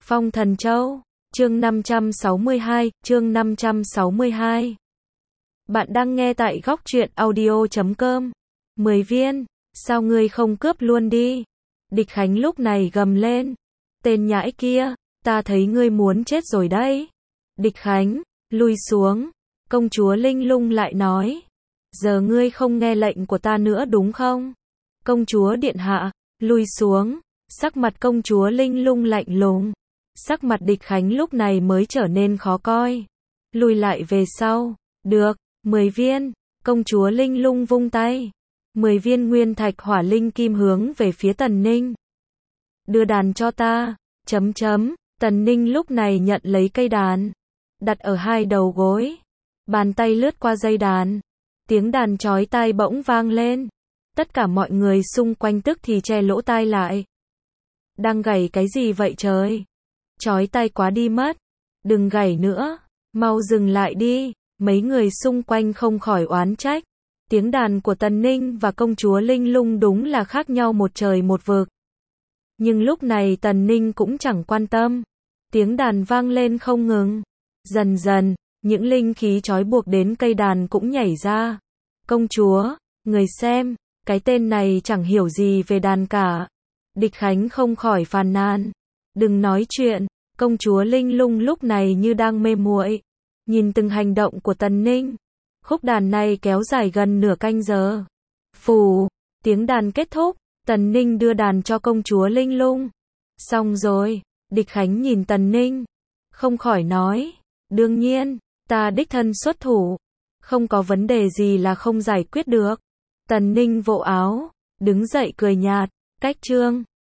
Phong Thần Châu, chương 562. Bạn đang nghe tại góc truyện audio.com. 10 viên, sao ngươi không cướp luôn đi? Địch Khánh lúc này gầm lên. Tên nhãi kia, ta thấy ngươi muốn chết rồi đấy. Địch Khánh, lui xuống. Công chúa Linh Lung lại nói. Giờ ngươi không nghe lệnh của ta nữa đúng không? Công chúa điện hạ, lui xuống. Sắc mặt công chúa Linh Lung lạnh lùng. Sắc mặt Địch Khánh lúc này mới trở nên khó coi. Lùi lại về sau. Được, 10 viên. Công chúa Linh Lung vung tay. 10 viên nguyên thạch hỏa linh kim hướng về phía Tần Ninh. Đưa đàn cho ta. Tần Ninh lúc này nhận lấy cây đàn. Đặt ở hai đầu gối. Bàn tay lướt qua dây đàn. Tiếng đàn chói tai bỗng vang lên. Tất cả mọi người xung quanh tức thì che lỗ tai lại. Đang gảy cái gì vậy trời? Chói tai quá đi mất. Đừng gảy nữa. Mau dừng lại đi. Mấy người xung quanh không khỏi oán trách. Tiếng đàn của Tần Ninh và công chúa Linh Lung đúng là khác nhau một trời một vực. Nhưng lúc này Tần Ninh cũng chẳng quan tâm. Tiếng đàn vang lên không ngừng. Dần dần, những linh khí trói buộc đến cây đàn cũng nhảy ra. Công chúa, người xem, cái tên này chẳng hiểu gì về đàn cả. Địch Khánh không khỏi phàn nàn. Đừng nói chuyện, công chúa Linh Lung lúc này như đang mê muội. Nhìn từng hành động của Tần Ninh. Khúc đàn này kéo dài gần nửa canh giờ. Phù, tiếng đàn kết thúc, Tần Ninh đưa đàn cho công chúa Linh Lung. Xong rồi, Địch Khánh nhìn Tần Ninh. Không khỏi nói, đương nhiên, ta đích thân xuất thủ. Không có vấn đề gì là không giải quyết được. Tần Ninh vỗ áo, đứng dậy cười nhạt, cách chương.